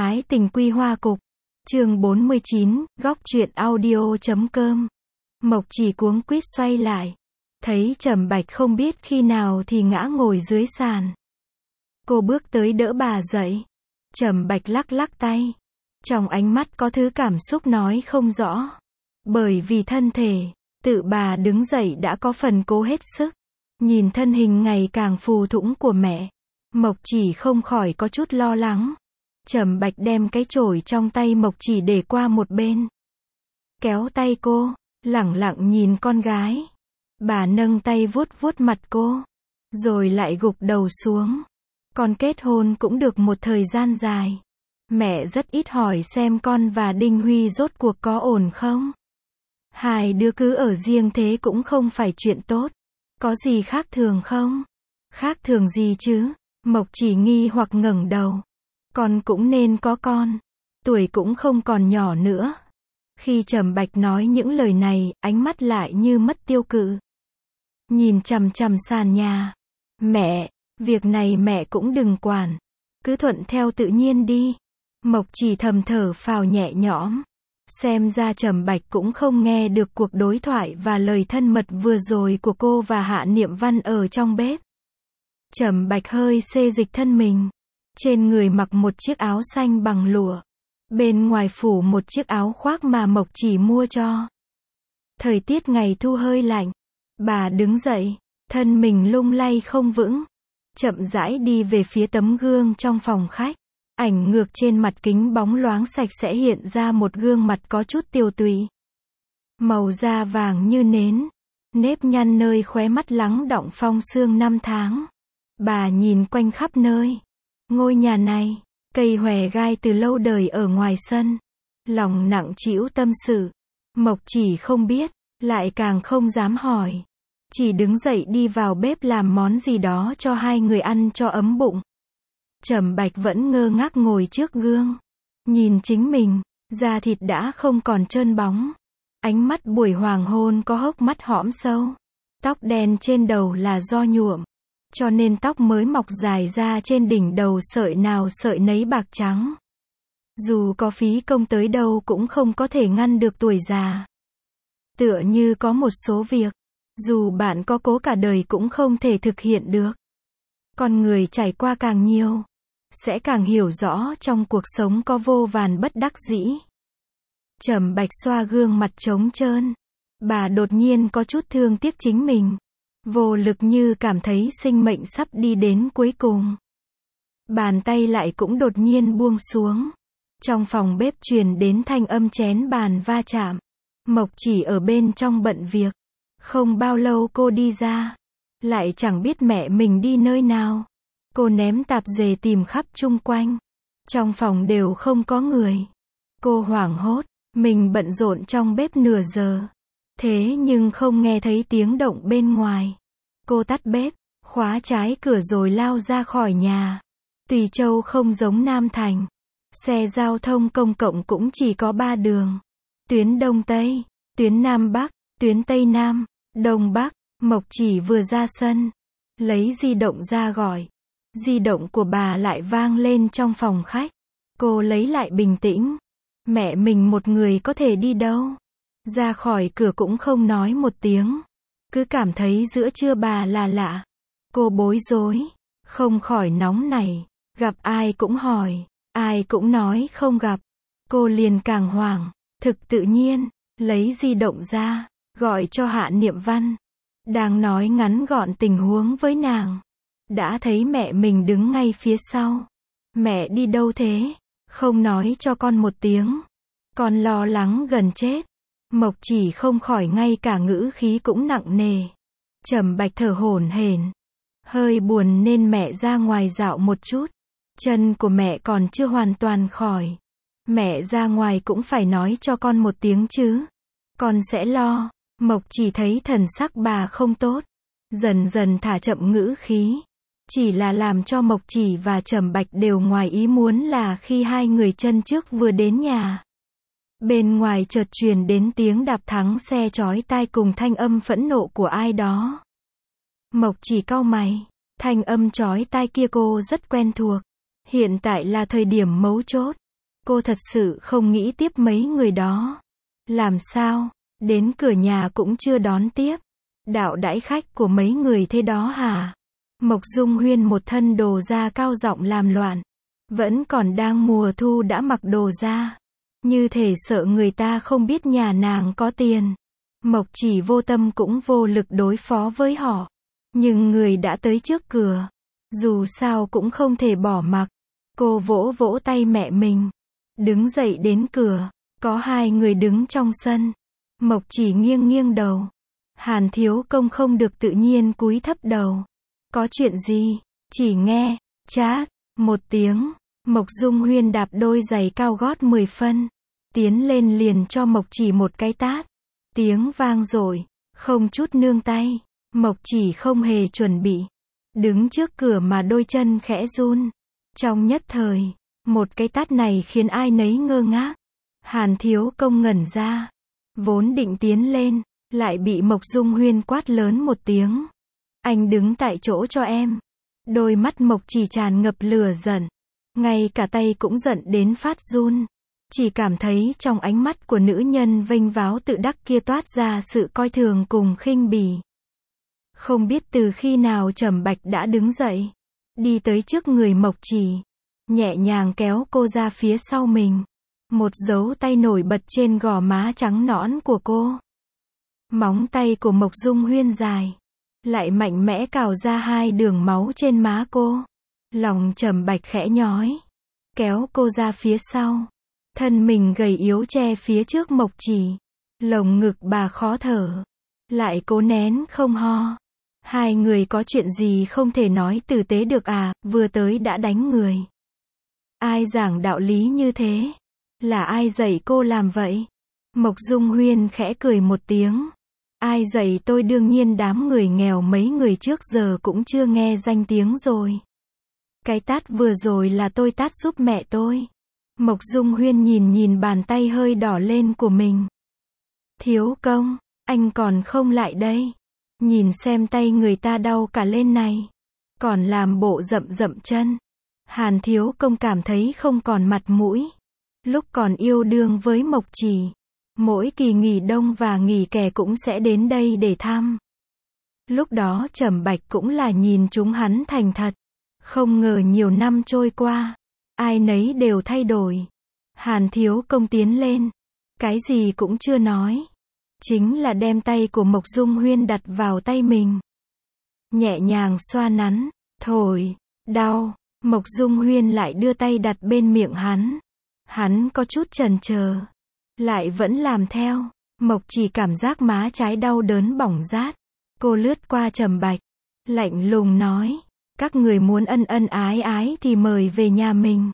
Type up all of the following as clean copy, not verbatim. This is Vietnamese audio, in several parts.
Ái tình quy hoa cục. Chương 49, góc truyện audio.com. Mộc Chỉ cuống quýt xoay lại. Thấy Trầm Bạch không biết khi nào thì ngã ngồi dưới sàn. Cô bước tới đỡ bà dậy. Trầm Bạch lắc lắc tay. Trong ánh mắt có thứ cảm xúc nói không rõ. Bởi vì thân thể, tự bà đứng dậy đã có phần cố hết sức. Nhìn thân hình ngày càng phù thủng của mẹ, Mộc Chỉ không khỏi có chút lo lắng. Trầm Bạch đem cái chổi trong tay Mộc Chỉ để qua một bên. Kéo tay cô, lẳng lặng nhìn con gái. Bà nâng tay vuốt vuốt mặt cô, rồi lại gục đầu xuống. Con kết hôn cũng được một thời gian dài. Mẹ rất ít hỏi xem con và Đinh Huy rốt cuộc có ổn không. Hai đứa cứ ở riêng thế cũng không phải chuyện tốt. Có gì khác thường không? Khác thường gì chứ? Mộc Chỉ nghi hoặc ngẩng đầu. Con cũng nên có con. Tuổi cũng không còn nhỏ nữa. Khi Trầm Bạch nói những lời này, ánh mắt lại như mất tiêu cự. Nhìn chằm chằm sàn nhà. Mẹ, việc này mẹ cũng đừng quản. Cứ thuận theo tự nhiên đi. Mộc Chỉ thầm thở phào nhẹ nhõm. Xem ra Trầm Bạch cũng không nghe được cuộc đối thoại và lời thân mật vừa rồi của cô và Hạ Niệm Văn ở trong bếp. Trầm Bạch hơi xê dịch thân mình. Trên người mặc một chiếc áo xanh bằng lụa. Bên ngoài phủ một chiếc áo khoác mà Mộc Chỉ mua cho. Thời tiết ngày thu hơi lạnh. Bà đứng dậy, thân mình lung lay không vững. Chậm rãi đi về phía tấm gương trong phòng khách. Ảnh ngược trên mặt kính bóng loáng sạch sẽ hiện ra một gương mặt có chút tiều tụy. Màu da vàng như nến. Nếp nhăn nơi khóe mắt lắng đọng phong sương năm tháng. Bà nhìn quanh khắp nơi. Ngôi nhà này, cây hòe gai từ lâu đời ở ngoài sân. Lòng nặng trĩu tâm sự. Mộc Chỉ không biết, lại càng không dám hỏi. Chỉ đứng dậy đi vào bếp làm món gì đó cho hai người ăn cho ấm bụng. Trầm Bạch vẫn ngơ ngác ngồi trước gương. Nhìn chính mình, da thịt đã không còn trơn bóng. Ánh mắt buổi hoàng hôn có hốc mắt hõm sâu. Tóc đen trên đầu là do nhuộm. Cho nên tóc mới mọc dài ra trên đỉnh đầu sợi nào sợi nấy bạc trắng. Dù có phí công tới đâu cũng không có thể ngăn được tuổi già. Tựa như có một số việc, dù bạn có cố cả đời cũng không thể thực hiện được. Con người trải qua càng nhiều, sẽ càng hiểu rõ trong cuộc sống có vô vàn bất đắc dĩ. Trầm Bạch xoa gương mặt trống trơn. Bà đột nhiên có chút thương tiếc chính mình. Vô lực như cảm thấy sinh mệnh sắp đi đến cuối cùng. Bàn tay lại cũng đột nhiên buông xuống. Trong phòng bếp truyền đến thanh âm chén bàn va chạm. Mộc Chỉ ở bên trong bận việc. Không bao lâu cô đi ra. Lại chẳng biết mẹ mình đi nơi nào. Cô ném tạp dề tìm khắp chung quanh. Trong phòng đều không có người. Cô hoảng hốt. Mình bận rộn trong bếp nửa giờ. Thế nhưng không nghe thấy tiếng động bên ngoài. Cô tắt bếp, khóa trái cửa rồi lao ra khỏi nhà. Tùy Châu không giống Nam Thành. Xe giao thông công cộng cũng chỉ có 3 đường. Tuyến Đông Tây, tuyến Nam Bắc, tuyến Tây Nam, Đông Bắc. Mộc Chỉ vừa ra sân, lấy di động ra gọi. Di động của bà lại vang lên trong phòng khách. Cô lấy lại bình tĩnh. Mẹ mình một người có thể đi đâu? Ra khỏi cửa cũng không nói một tiếng. Cứ cảm thấy giữa trưa bà là lạ. Cô bối rối, không khỏi nóng nảy. Gặp ai cũng hỏi, ai cũng nói không gặp. Cô liền càng hoảng, thực tự nhiên, lấy di động ra, gọi cho Hạ Niệm Văn. Đang nói ngắn gọn tình huống với nàng. Đã thấy mẹ mình đứng ngay phía sau. Mẹ đi đâu thế? Không nói cho con một tiếng. Con lo lắng gần chết. Mộc Chỉ không khỏi ngay cả ngữ khí cũng nặng nề. Trầm Bạch thở hổn hển. Hơi buồn nên mẹ ra ngoài dạo một chút. Chân của mẹ còn chưa hoàn toàn khỏi. Mẹ ra ngoài cũng phải nói cho con một tiếng chứ. Con sẽ lo. Mộc Chỉ thấy thần sắc bà không tốt. Dần dần thả chậm ngữ khí. Chỉ là làm cho Mộc Chỉ và Trầm Bạch đều ngoài ý muốn là khi hai người chân trước vừa đến nhà. Bên ngoài chợt truyền đến tiếng đạp thắng xe chói tai cùng thanh âm phẫn nộ của ai đó. Mộc Chỉ cau mày. Thanh âm chói tai kia cô rất quen thuộc. Hiện tại là thời điểm mấu chốt. Cô thật sự không nghĩ tiếp mấy người đó. Làm sao? Đến cửa nhà cũng chưa đón tiếp. Đạo đãi khách của mấy người thế đó hả? Mộc Dung Huyên một thân đồ da cao giọng làm loạn. Vẫn còn đang mùa thu đã mặc đồ da. Như thể sợ người ta không biết nhà nàng có tiền. Mộc Chỉ vô tâm cũng vô lực đối phó với họ. Nhưng người đã tới trước cửa. Dù sao cũng không thể bỏ mặc. Cô vỗ vỗ tay mẹ mình. Đứng dậy đến cửa. Có hai người đứng trong sân. Mộc Chỉ nghiêng nghiêng đầu. Hàn Thiếu Công không được tự nhiên cúi thấp đầu. Có chuyện gì? Chỉ nghe, chát, một tiếng. Mộc Dung Huyên đạp đôi giày cao gót 10 phân. Tiến lên liền cho Mộc Chỉ một cái tát. Tiếng vang dội, không chút nương tay. Mộc Chỉ không hề chuẩn bị. Đứng trước cửa mà đôi chân khẽ run. Trong nhất thời, một cái tát này khiến ai nấy ngơ ngác. Hàn Thiếu Công ngẩn ra. Vốn định tiến lên, lại bị Mộc Dung Huyên quát lớn một tiếng. Anh đứng tại chỗ cho em. Đôi mắt Mộc Chỉ tràn ngập lửa giận. Ngay cả tay cũng giận đến phát run. Chỉ cảm thấy trong ánh mắt của nữ nhân vênh váo tự đắc kia toát ra sự coi thường cùng khinh bỉ. Không biết từ khi nào Trầm Bạch đã đứng dậy. Đi tới trước người Mộc Chỉ. Nhẹ nhàng kéo cô ra phía sau mình. Một dấu tay nổi bật trên gò má trắng nõn của cô. Móng tay của Mộc Dung Huyên dài. Lại mạnh mẽ cào ra hai đường máu trên má cô. Lòng Trầm Bạch khẽ nhói. Kéo cô ra phía sau. Thân mình gầy yếu che phía trước Mộc Chỉ. Lồng ngực bà khó thở. Lại cố nén không ho. Hai người có chuyện gì không thể nói tử tế được à, vừa tới đã đánh người. Ai giảng đạo lý như thế? Là ai dạy cô làm vậy? Mộc Dung Huyên khẽ cười một tiếng. Ai dạy tôi? Đương nhiên đám người nghèo mấy người trước giờ cũng chưa nghe danh tiếng rồi. Cái tát vừa rồi là tôi tát giúp mẹ tôi. Mộc Dung Huyên nhìn bàn tay hơi đỏ lên của mình. Thiếu Công, anh còn không lại đây. Nhìn xem tay người ta đau cả lên này. Còn làm bộ dậm chân. Hàn Thiếu Công cảm thấy không còn mặt mũi. Lúc còn yêu đương với Mộc Chỉ, mỗi kỳ nghỉ đông và nghỉ hè cũng sẽ đến đây để thăm. Lúc đó Trầm Bạch cũng là nhìn chúng hắn thành thật. Không ngờ nhiều năm trôi qua, ai nấy đều thay đổi. Hàn Thiếu Công tiến lên, cái gì cũng chưa nói. Chính là đem tay của Mộc Dung Huyên đặt vào tay mình. Nhẹ nhàng xoa nắn, thổi, đau. Mộc Dung Huyên lại đưa tay đặt bên miệng hắn. Hắn có chút chần chờ, lại vẫn làm theo. Mộc Chỉ cảm giác má trái đau đớn bỏng rát. Cô lướt qua Trầm Bạch, lạnh lùng nói, các người muốn ân ân ái ái thì mời về nhà mình.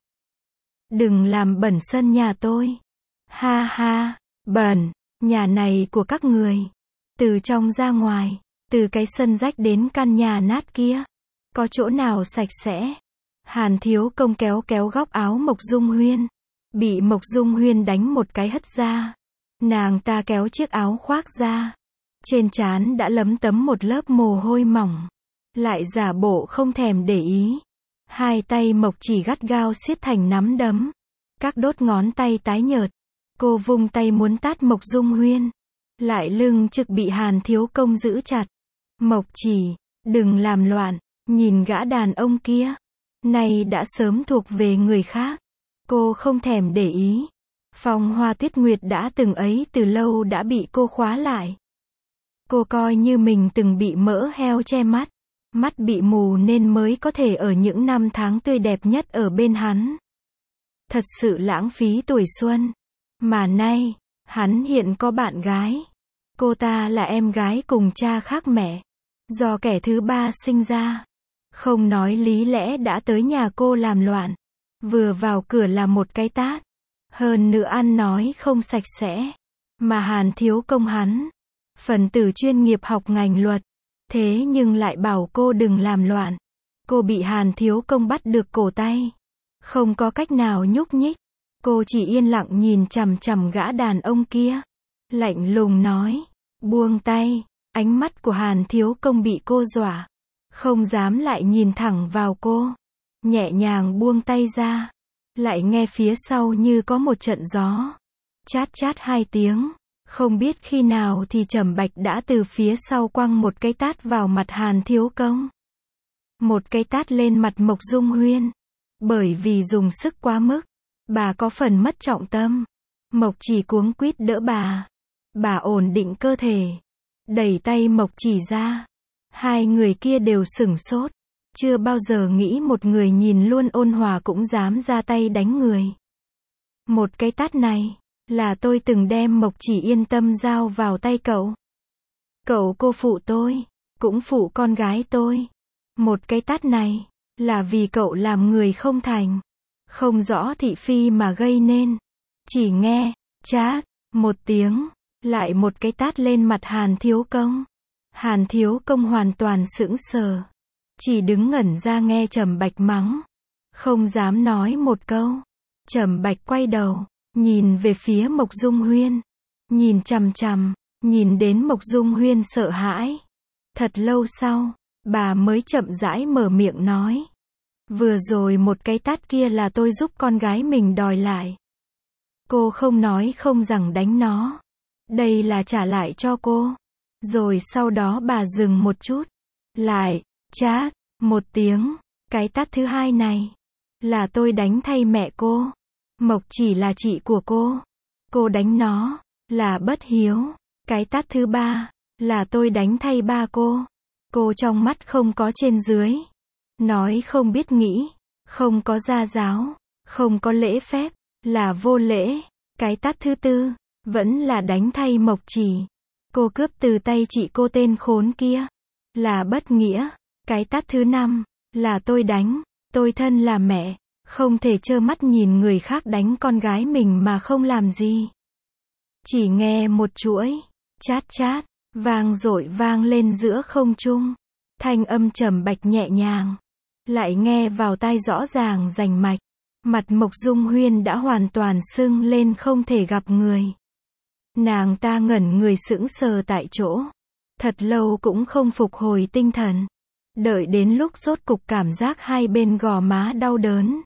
Đừng làm bẩn sân nhà tôi. Ha ha, bẩn, nhà này của các người. Từ trong ra ngoài, từ cái sân rách đến căn nhà nát kia, có chỗ nào sạch sẽ? Hàn Thiếu Công kéo góc áo Mộc Dung Huyên. Bị Mộc Dung Huyên đánh một cái hất ra. Nàng ta kéo chiếc áo khoác ra. Trên trán đã lấm tấm một lớp mồ hôi mỏng. Lại giả bộ không thèm để ý. Hai tay Mộc Chỉ gắt gao siết thành nắm đấm. Các đốt ngón tay tái nhợt. Cô vung tay muốn tát Mộc Dung Huyên. Lại lưng trực bị Hàn Thiếu Công giữ chặt. Mộc Chỉ, đừng làm loạn. Nhìn gã đàn ông kia. Này đã sớm thuộc về người khác. Cô không thèm để ý. Phong Hoa Tuyết Nguyệt đã từng ấy từ lâu đã bị cô khóa lại. Cô coi như mình từng bị mỡ heo che mắt. Mắt bị mù nên mới có thể ở những năm tháng tươi đẹp nhất ở bên hắn. Thật sự lãng phí tuổi xuân. Mà nay, hắn hiện có bạn gái. Cô ta là em gái cùng cha khác mẹ. Do kẻ thứ ba sinh ra. Không nói lý lẽ đã tới nhà cô làm loạn. Vừa vào cửa là một cái tát. Hơn nữa ăn nói không sạch sẽ. Mà Hàn Thiếu Công hắn, phần tử chuyên nghiệp học ngành luật. Thế nhưng lại bảo cô đừng làm loạn. Cô bị Hàn Thiếu Công bắt được cổ tay. Không có cách nào nhúc nhích. Cô chỉ yên lặng nhìn chằm chằm gã đàn ông kia. Lạnh lùng nói, buông tay. Ánh mắt của Hàn Thiếu Công bị cô dọa. Không dám lại nhìn thẳng vào cô. Nhẹ nhàng buông tay ra. Lại nghe phía sau như có một trận gió. Chát chát 2 tiếng. Không biết khi nào thì Trầm Bạch đã từ phía sau quăng một cái tát vào mặt Hàn Thiếu Công. Một cái tát lên mặt Mộc Dung Huyên. Bởi vì dùng sức quá mức, bà có phần mất trọng tâm. Mộc Chỉ cuống quýt đỡ bà. Bà ổn định cơ thể, đẩy tay Mộc Chỉ ra. Hai người kia đều sửng sốt. Chưa bao giờ nghĩ một người nhìn luôn ôn hòa cũng dám ra tay đánh người. Một cái tát này, là tôi từng đem Mộc Chỉ yên tâm giao vào tay cậu. Cậu cô phụ tôi, cũng phụ con gái tôi. Một cái tát này, là vì cậu làm người không thành, không rõ thị phi mà gây nên. Chỉ nghe, chát, một tiếng, lại một cái tát lên mặt Hàn Thiếu Công. Hàn Thiếu Công hoàn toàn sững sờ. Chỉ đứng ngẩn ra nghe Trầm Bạch mắng. Không dám nói một câu. Trầm Bạch quay đầu, nhìn về phía Mộc Dung Huyên. Nhìn chằm chằm, nhìn đến Mộc Dung Huyên sợ hãi. Thật lâu sau, bà mới chậm rãi mở miệng nói. Vừa rồi một cái tát kia là tôi giúp con gái mình đòi lại. Cô không nói không rằng đánh nó. Đây là trả lại cho cô. Rồi sau đó bà dừng một chút. Lại, chát, một tiếng. Cái tát thứ hai này, là tôi đánh thay mẹ cô. Mộc Chỉ là chị của cô. Cô đánh nó, là bất hiếu. Cái tát thứ ba, là tôi đánh thay ba cô. Cô trong mắt không có trên dưới. Nói không biết nghĩ, không có gia giáo, không có lễ phép, là vô lễ. Cái tát thứ tư, vẫn là đánh thay Mộc Chỉ. Cô cướp từ tay chị cô tên khốn kia, là bất nghĩa. Cái tát thứ năm, là tôi đánh. Tôi thân là mẹ, không thể trơ mắt nhìn người khác đánh con gái mình mà không làm gì. Chỉ nghe một chuỗi, chát chát, vang dội vang lên giữa không trung. Thanh âm Trầm Bạch nhẹ nhàng, lại nghe vào tai rõ ràng rành mạch. Mặt Mộc Dung Huyên đã hoàn toàn sưng lên không thể gặp người. Nàng ta ngẩn người sững sờ tại chỗ. Thật lâu cũng không phục hồi tinh thần. Đợi đến lúc rốt cục cảm giác hai bên gò má đau đớn.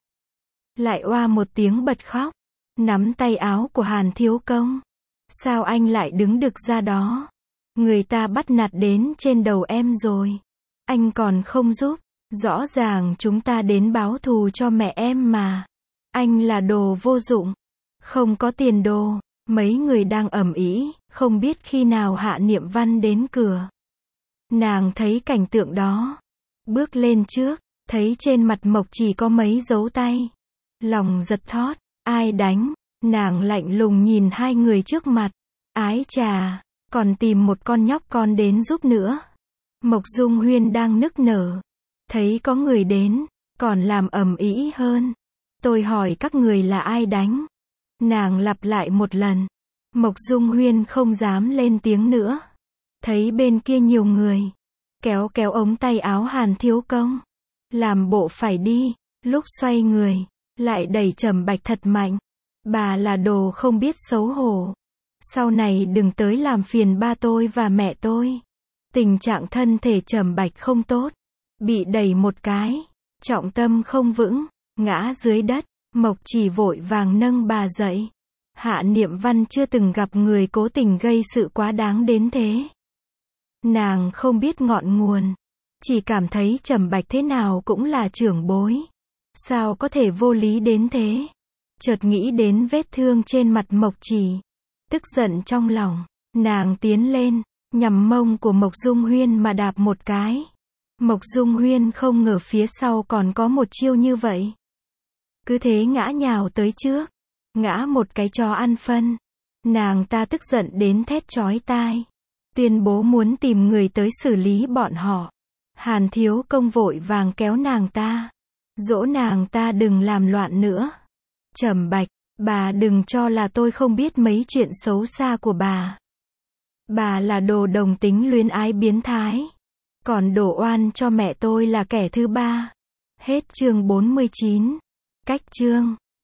Lại oa một tiếng bật khóc. Nắm tay áo của Hàn Thiếu Công. Sao anh lại đứng đực ra đó? Người ta bắt nạt đến trên đầu em rồi. Anh còn không giúp. Rõ ràng chúng ta đến báo thù cho mẹ em mà. Anh là đồ vô dụng. Không có tiền đồ. Mấy người đang ầm ĩ, không biết khi nào Hạ Niệm Văn đến cửa. Nàng thấy cảnh tượng đó. Bước lên trước, thấy trên mặt Mộc Chỉ có mấy dấu tay. Lòng giật thót, ai đánh? Nàng lạnh lùng nhìn hai người trước mặt. Ái chà, còn tìm một con nhóc con đến giúp nữa. Mộc Dung Huyên đang nức nở. Thấy có người đến, còn làm ầm ĩ hơn. Tôi hỏi các người là ai đánh? Nàng lặp lại một lần. Mộc Dung Huyên không dám lên tiếng nữa. Thấy bên kia nhiều người. Kéo kéo ống tay áo Hàn Thiếu Công. Làm bộ phải đi. Lúc xoay người, lại đẩy Trầm Bạch thật mạnh. Bà là đồ không biết xấu hổ. Sau này đừng tới làm phiền ba tôi và mẹ tôi. Tình trạng thân thể Trầm Bạch không tốt. Bị đẩy một cái. Trọng tâm không vững. Ngã dưới đất. Mộc Chỉ vội vàng nâng bà dậy. Hạ Niệm Văn chưa từng gặp người cố tình gây sự quá đáng đến thế. Nàng không biết ngọn nguồn. Chỉ cảm thấy Trầm Bạch thế nào cũng là trưởng bối. Sao có thể vô lý đến thế? Chợt nghĩ đến vết thương trên mặt Mộc Chỉ. Tức giận trong lòng. Nàng tiến lên, nhằm mông của Mộc Dung Huyên mà đạp một cái. Mộc Dung Huyên không ngờ phía sau còn có một chiêu như vậy. Cứ thế ngã nhào tới trước. Ngã một cái cho ăn phân. Nàng ta tức giận đến thét chói tai. Tuyên bố muốn tìm người tới xử lý bọn họ. Hàn Thiếu Công vội vàng kéo nàng ta. Dỗ nàng ta đừng làm loạn nữa. Trầm Bạch, bà đừng cho là tôi không biết mấy chuyện xấu xa của bà. Bà là đồ đồng tính luyến ái biến thái. Còn đổ oan cho mẹ tôi là kẻ thứ ba. Hết chương 49. Cách chương